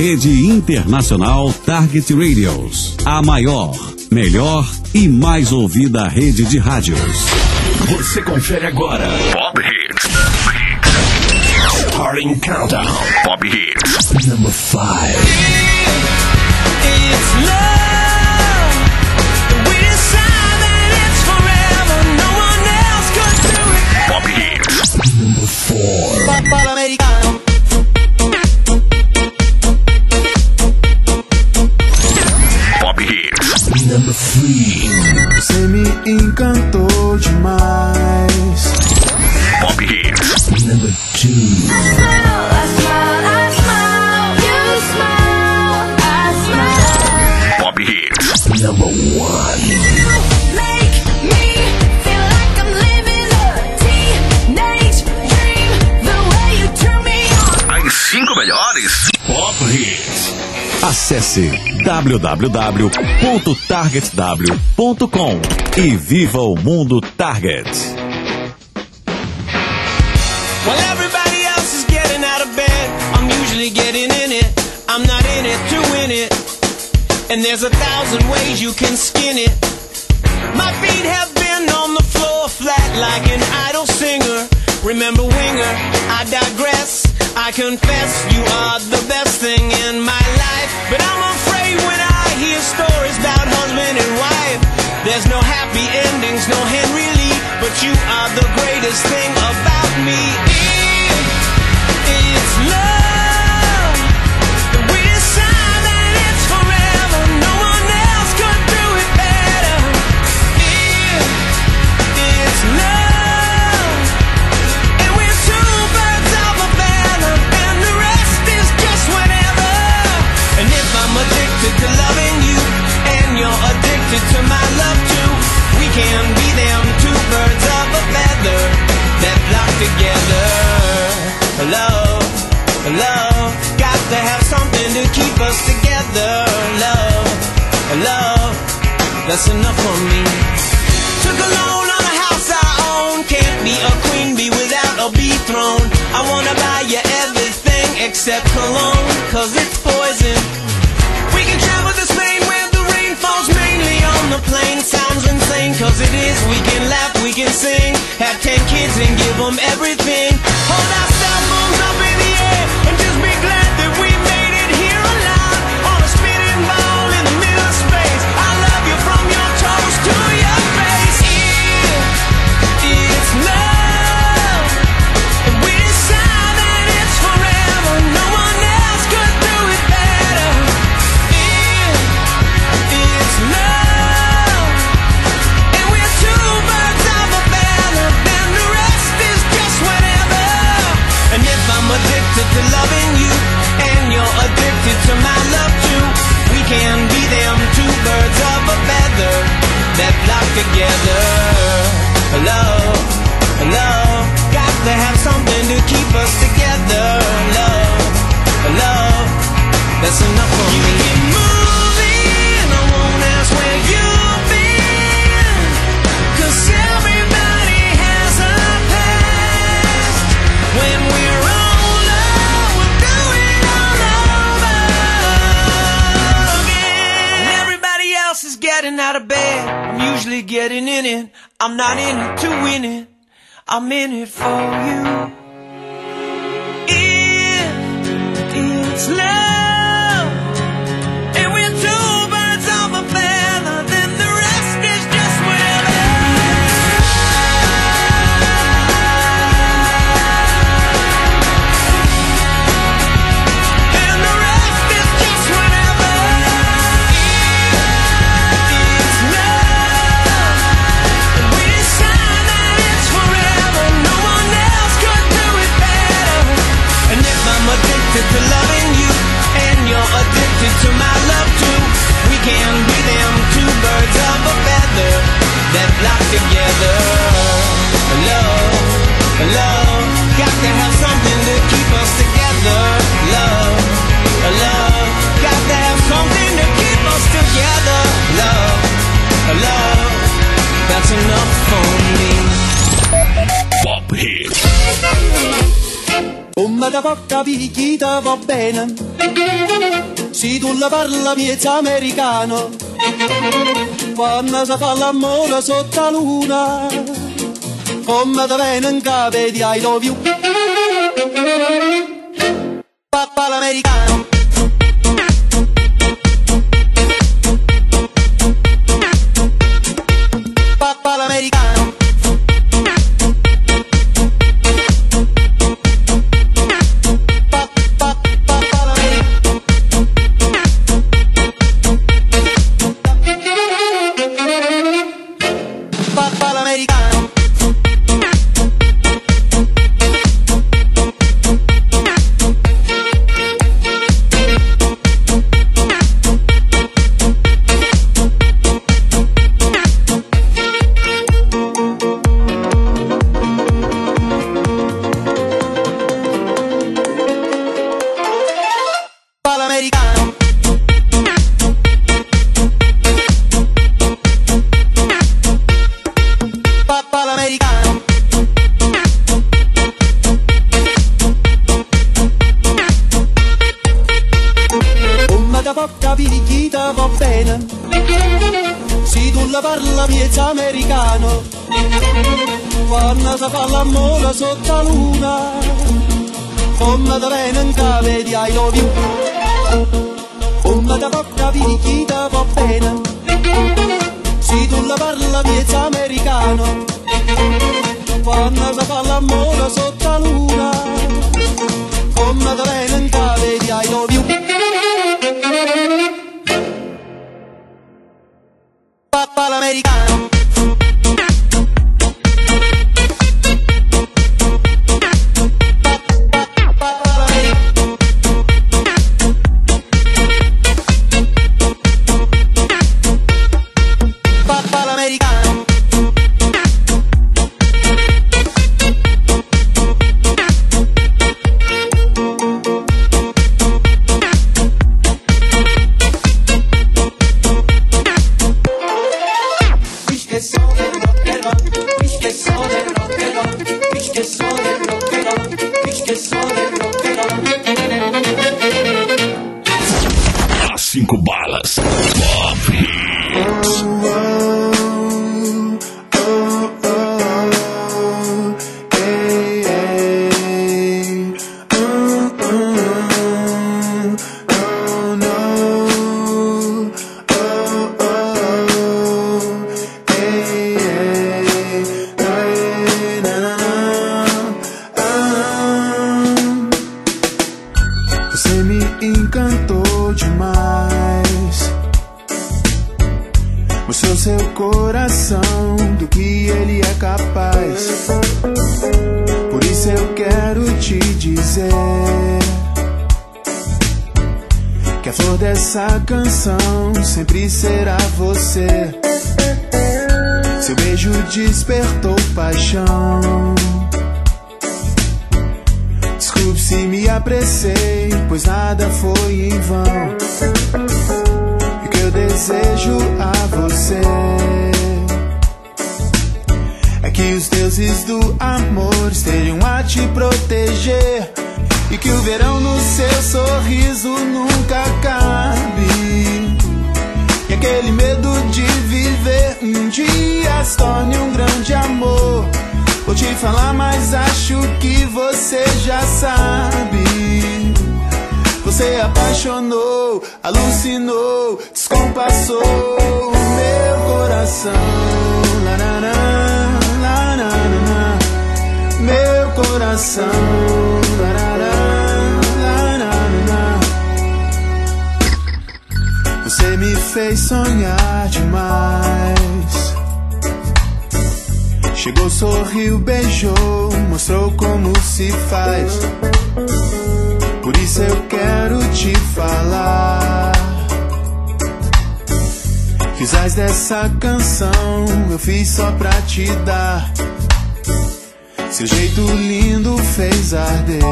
Rede Internacional Target Radios, a maior, melhor e mais ouvida rede de rádios. Você confere agora Pop Hits. Starting Countdown. Pop Hits. Number 5. It's love. We decide that it's forever. No one else could do it. Pop Hits. Number 4. Papal americano. Pop Hits. Number 3. Você me encantou demais. Pop Hits. Number 2. Pop Hits. Number 1. As 5 melhores Pop Hits. Acesse www.targetw.com e viva o mundo Target. Well, everybody else is getting out of bed. I'm usually getting in it. I'm not in it to win it. And there's 1,000 ways you can skin it. My feet have been on the floor flat like an idle singer. Remember Winger, I digress. I confess you are the best thing in my life. But I'm afraid when I hear stories about husband and wife, there's no happy endings, no Henry Lee. But you are the greatest thing about me. It's love. We decide that it's forever. No one else could do it better. It's love. And we're two birds of a feather, and the rest is just whatever. And if I'm addicted to loving you, and you're addicted to my love too, we can be them two birds of a feather that flock together. Love, love, got to have something to keep us together. Love, love, that's enough for me. Took a loan on a house I own. Can't be a queen bee without a bee throne. I wanna buy you everything except cologne, cause it's poison. We can travel to Spain where the rain falls mainly on the plain. Sounds insane, cause it is. We can laugh, we can sing, have 10 kids and give them everything. Hold our cell phones up in the air and just be glad that we made it here alive. On a spinning ball in the middle of space. I love you from your toes to your face. It's love. And we decide that it's forever. No one else could do it better. It's love. And we're two birds of a feather, and the rest is just whatever. And if I'm addicted to loving you, and you're addicted to my love too, we can be them two birds of a feather that flock together. Love, love, got to have something to keep us together. Love, love, that's enough for me. You keep moving, I won't ask where you've been, 'cause everybody has a past. When we're older, we'll do it all over again. And everybody else is getting out of bed. I'm usually getting in it. I'm not in it to win it. I'm in it for you. It's love. And we're two birds of a feather, then the rest is just whatever. And the rest is just whatever. It's love. And we decide that it's forever. No one else could do it better. And if I'm addicted to loving you, and you're addicted to my love too, we can be them two birds of a feather that flock together. Love, love, got to have something to keep us together. Love, love, got to have something to keep us together. Love, love, that's enough for me. Pop Hits. Come da porca picchita va bene, se tu la parla miezza americano, quando si fa l'amore sotto la luna, come da viene in capo di I love you. Papà l'americano. Papà l'americano. Parla miezza americano, quando si fa l'amore sotto la luna, come da viene in capo di I love you. Come da porca picchita va bene, se tu la parla miezza americano, quando si fa l'amore sotto la luna, come da viene in capo di I love you. Papà l'americano. Papà l'americano. Cinco balas. Pop Hits. Você me encantou demais, mostrou seu coração do que ele é capaz. Por isso eu quero te dizer que a flor dessa canção sempre será você. Seu beijo despertou paixão. Desculpe se me apressei, pois nada foi em vão. E o que eu desejo a você é que os deuses do amor estejam a te proteger, e que o verão no seu sorriso nunca acabe, e aquele medo de viver um dia se torne um grande amor. Vou te falar, mas acho que você já sabe. Você apaixonou, alucinou, descompassou o meu coração. Lanana, lanana, meu coração. Lanana, lanana. Você me fez sonhar demais. Chegou, sorriu, beijou, mostrou como se faz. Por isso eu quero te falar que os ais dessa canção eu fiz só pra te dar. Seu jeito lindo fez arder.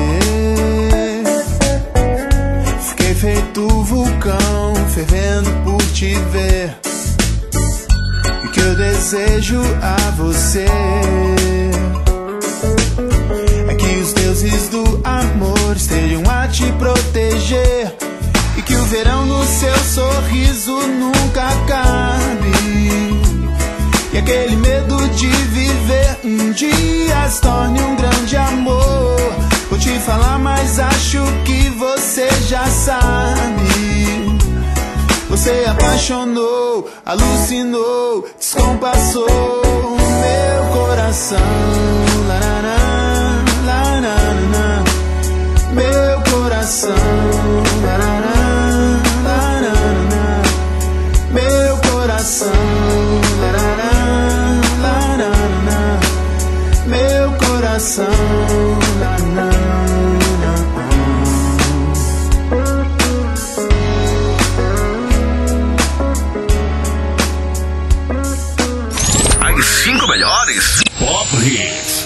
Fiquei feito vulcão, fervendo por te ver. E o que eu desejo a você é que os deuses do de viver um dia se torne um grande amor. Vou te falar, mas acho que você já sabe. Você apaixonou, alucinou, descompassou meu coração. Larará, larará, meu coração. Larará, larará, meu coração. Larará, larará, meu coração. Larará. As 5 melhores Pop Hits.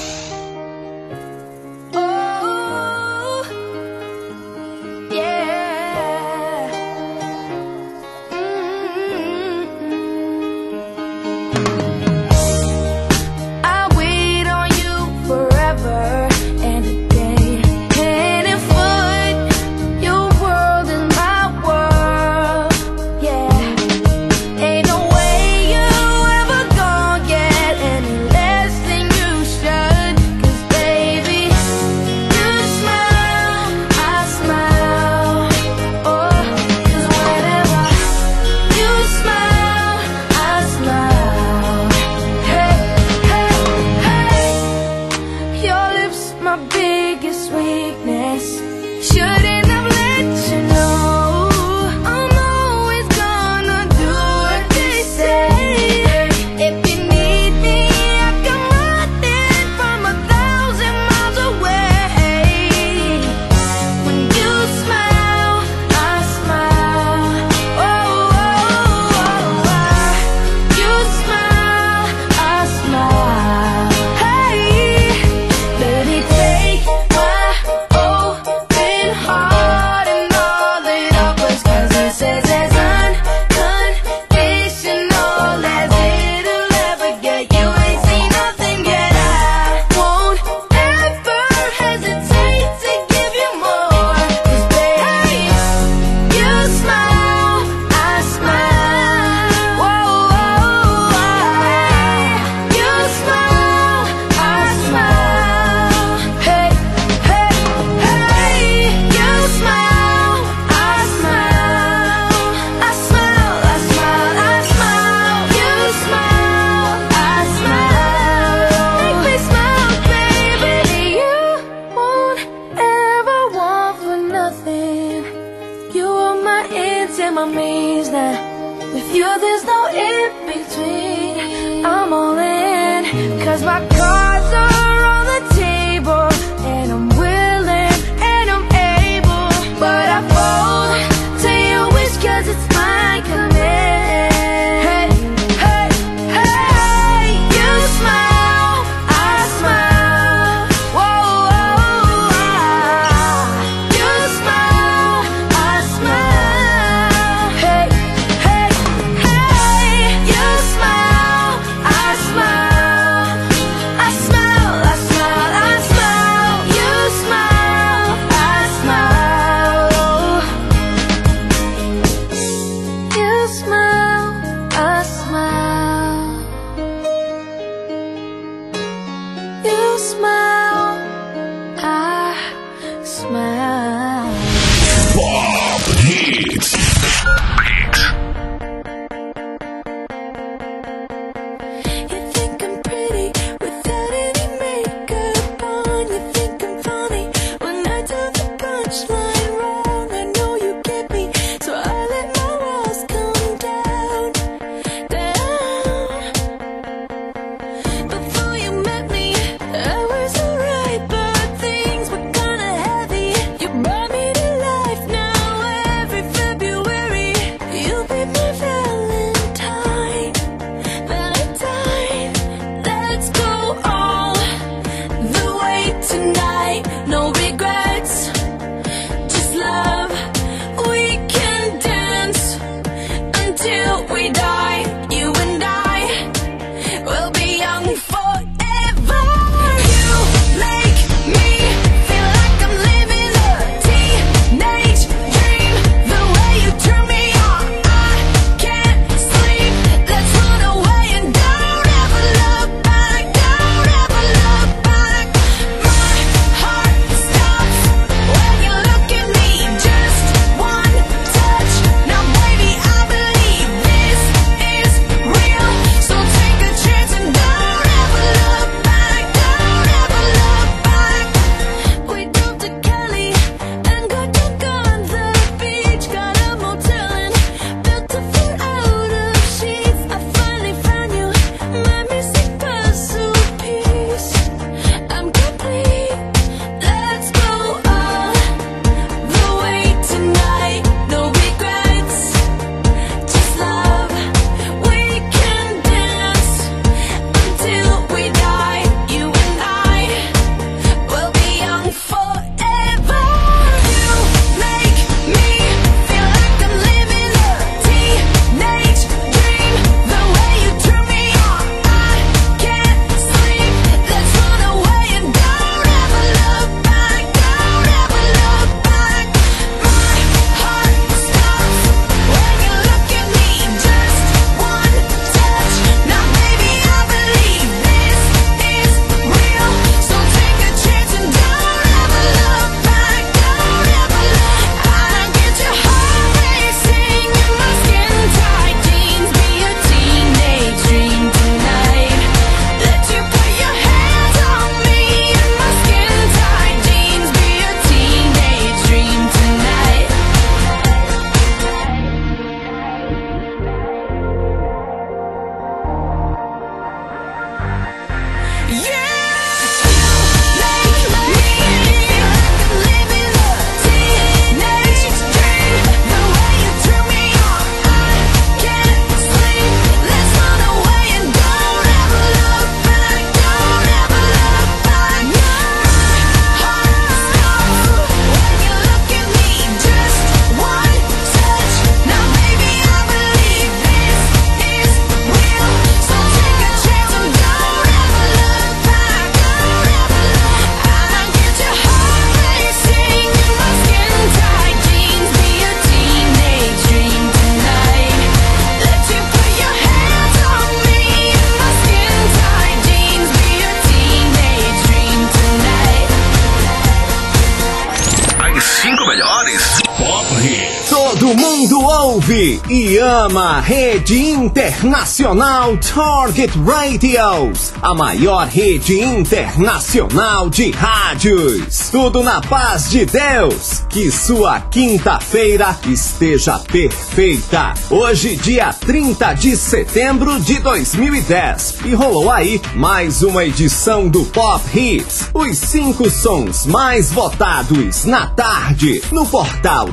Todo mundo ouve e ama a Rede Internacional Target Radios, a maior rede internacional de rádios. Tudo na paz de Deus. Que sua quinta-feira esteja perfeita. Hoje, dia 30 de setembro de 2010. E rolou aí mais uma edição do Pop Hits. Os 5 sons mais votados na tarde no portal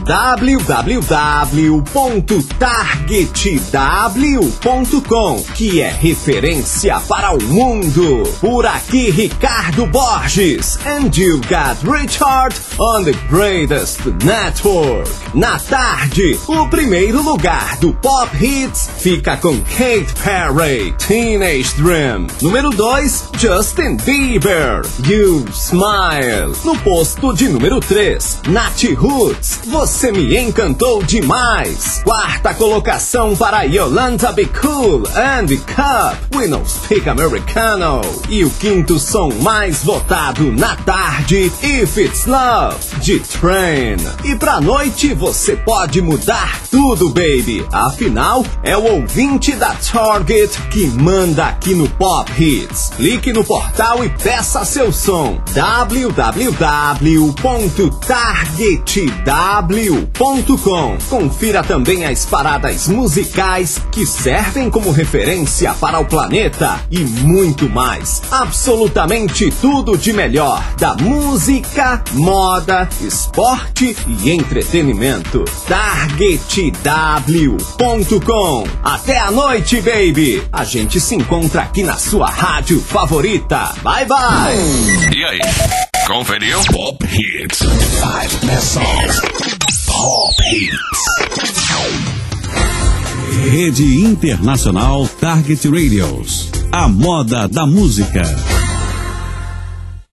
www.targetw.com, que é referência para o mundo. Por aqui, Ricardo Borges. And you got Richard on the greatest network. Na tarde, o primeiro lugar do Pop Hits fica com Katy Perry, Teenage Dream. Número 2, Justin Bieber, You Smile. No posto de número 3, Nat Roots, Você Me Encantou Demais. Quarta colocação para Yolanda Be Cool and the Cup, We Don't Speak Americano. E o quinto som mais votado na tarde, If It's Love, de Train. E pra noite você pode mudar tudo, baby. Afinal, é o ouvinte da Target que manda aqui no Pop Hits. Clique no portal e peça seu som. www.targetw.com. Confira também as paradas musicais que servem como referência para o planeta e muito mais. Absolutamente tudo de melhor da música, moda, esporte e entretenimento. Targetw.com. Até a noite, baby. A gente se encontra aqui na sua rádio favorita. Bye, bye. E aí? Conferiu? Pop Hits. 5 best songs. Pop Hits. Rede Internacional Target Radios. A moda da música.